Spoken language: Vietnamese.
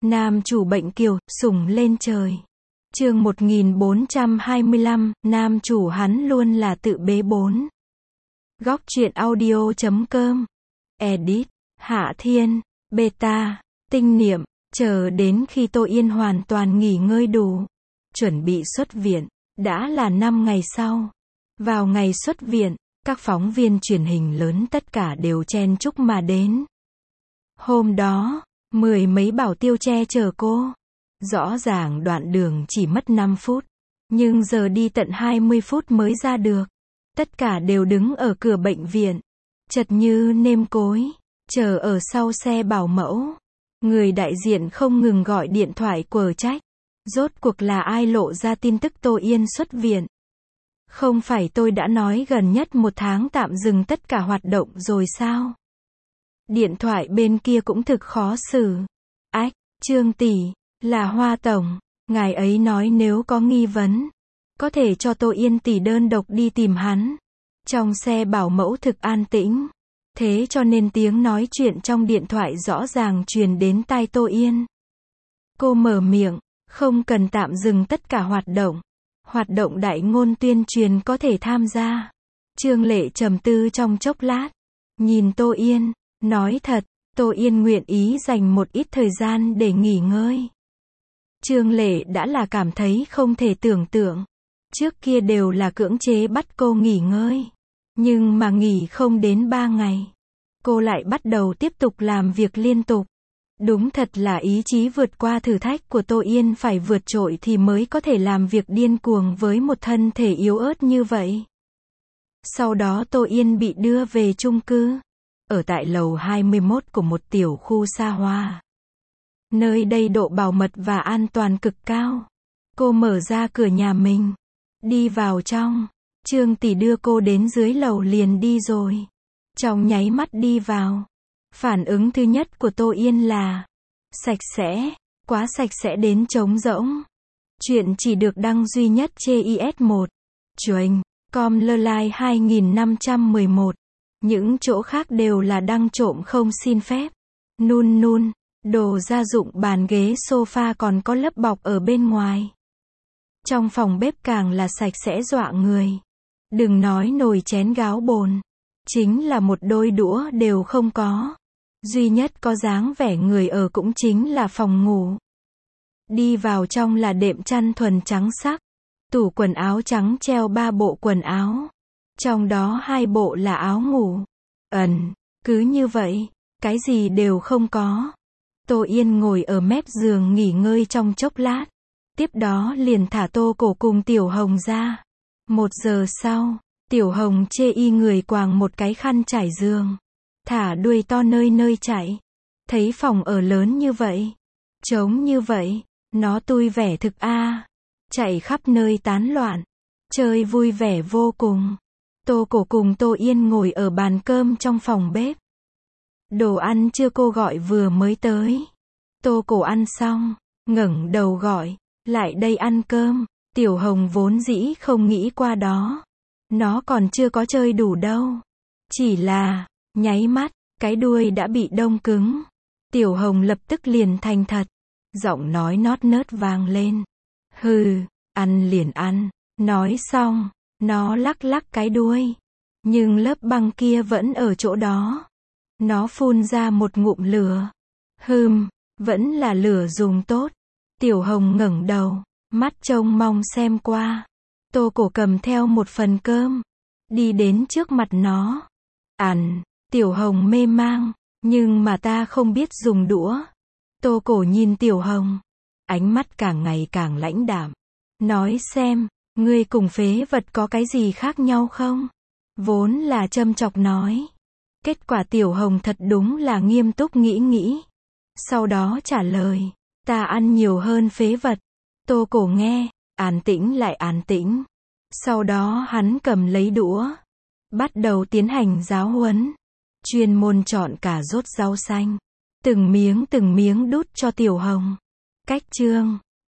Nam chủ bệnh kiều, sủng lên trời. Chương 1425, nam chủ hắn luôn là tự bế bốn. Góc truyện audio.com. Edit, Hạ Thiên, Beta, Tinh Niệm, chờ đến khi Tô Yên hoàn toàn nghỉ ngơi đủ, chuẩn bị xuất viện, đã là 5 ngày sau. Vào ngày xuất viện, các phóng viên truyền hình lớn tất cả đều chen chúc mà đến. Hôm đó, 10 mấy bảo tiêu che chở cô. Rõ ràng đoạn đường chỉ mất 5 phút, nhưng giờ đi tận 20 phút mới ra được. Tất cả đều đứng ở cửa bệnh viện, chật như nêm cối, chờ ở sau xe bảo mẫu. Người đại diện không ngừng gọi điện thoại quở trách. Rốt cuộc là ai lộ ra tin tức Tô Yên xuất viện? Không phải tôi đã nói gần nhất 1 tháng tạm dừng tất cả hoạt động rồi sao? Điện thoại bên kia cũng thực khó xử. Ách, Trương tỷ, là Hoa tổng, ngài ấy nói nếu có nghi vấn, có thể cho Tô Yên tỷ đơn độc đi tìm hắn. Trong xe bảo mẫu thực an tĩnh, thế cho nên tiếng nói chuyện trong điện thoại rõ ràng truyền đến tai Tô Yên. Cô mở miệng, không cần tạm dừng tất cả hoạt động đại ngôn tuyên truyền có thể tham gia. Trương Lệ trầm tư trong chốc lát, nhìn Tô Yên, nói thật, Tô Yên nguyện ý dành một ít thời gian để nghỉ ngơi. Trương Lệ đã là cảm thấy không thể tưởng tượng. Trước kia đều là cưỡng chế bắt cô nghỉ ngơi. Nhưng mà nghỉ không đến 3 ngày, cô lại bắt đầu tiếp tục làm việc liên tục. Đúng thật là ý chí vượt qua thử thách của Tô Yên phải vượt trội thì mới có thể làm việc điên cuồng với một thân thể yếu ớt như vậy. Sau đó Tô Yên bị đưa về chung cư, ở tại lầu 21 của một tiểu khu xa hoa. Nơi đây độ bảo mật và an toàn cực cao. Cô mở ra cửa nhà mình, đi vào trong. Trương tỷ đưa cô đến dưới lầu liền đi rồi. Trong nháy mắt đi vào, phản ứng thứ nhất của Tô Yên là sạch sẽ, quá sạch sẽ đến trống rỗng. Chuyện chỉ được đăng duy nhất trên IS1 com Lelai 2511. Những chỗ khác đều là đăng trộm không xin phép. Nun, đồ gia dụng bàn ghế sofa còn có lớp bọc ở bên ngoài. Trong phòng bếp càng là sạch sẽ dọa người. Đừng nói nồi chén gáo bồn, chính là một đôi đũa đều không có. Duy nhất có dáng vẻ người ở cũng chính là phòng ngủ. Đi vào trong là đệm chăn thuần trắng sắc. Tủ quần áo trắng treo 3 bộ quần áo. Trong đó 2 bộ là áo ngủ. Cứ như vậy, cái gì đều không có. Tô Yên ngồi ở mép giường nghỉ ngơi trong chốc lát. Tiếp đó liền thả Tô Cổ cùng Tiểu Hồng ra. 1 giờ sau, Tiểu Hồng chê y người quàng một cái khăn trải giường, thả đuôi to nơi nơi chạy. Thấy phòng ở lớn như vậy, trống như vậy, nó tui vẻ thực a. Chạy khắp nơi tán loạn, chơi vui vẻ vô cùng. Tô Cổ cùng Tô Yên ngồi ở bàn cơm trong phòng bếp. Đồ ăn trưa cô gọi vừa mới tới. Tô Cổ ăn xong, ngẩng đầu gọi, lại đây ăn cơm. Tiểu Hồng vốn dĩ không nghĩ qua đó. Nó còn chưa có chơi đủ đâu. Chỉ là, nháy mắt, cái đuôi đã bị đông cứng. Tiểu Hồng lập tức liền thành thật. Giọng nói nót nớt vang lên. Hừ, ăn liền ăn. Nói xong, nó lắc lắc cái đuôi. Nhưng lớp băng kia vẫn ở chỗ đó. Nó phun ra một ngụm lửa. Vẫn là lửa dùng tốt. Tiểu Hồng ngẩng đầu, mắt trông mong xem qua. Tô Cổ cầm theo một phần cơm, đi đến trước mặt nó. Ăn. Tiểu Hồng mê mang, nhưng mà ta không biết dùng đũa. Tô Cổ nhìn Tiểu Hồng, ánh mắt càng ngày càng lãnh đạm. Nói xem, ngươi cùng phế vật có cái gì khác nhau không? Vốn là châm chọc nói. Kết quả Tiểu Hồng thật đúng là nghiêm túc nghĩ. Sau đó trả lời, ta ăn nhiều hơn phế vật. Tô Cổ nghe, an tĩnh lại an tĩnh. Sau đó hắn cầm lấy đũa, bắt đầu tiến hành giáo huấn. Chuyên môn chọn cà rốt rau xanh, từng miếng đút cho Tiểu Hồng. Cách chương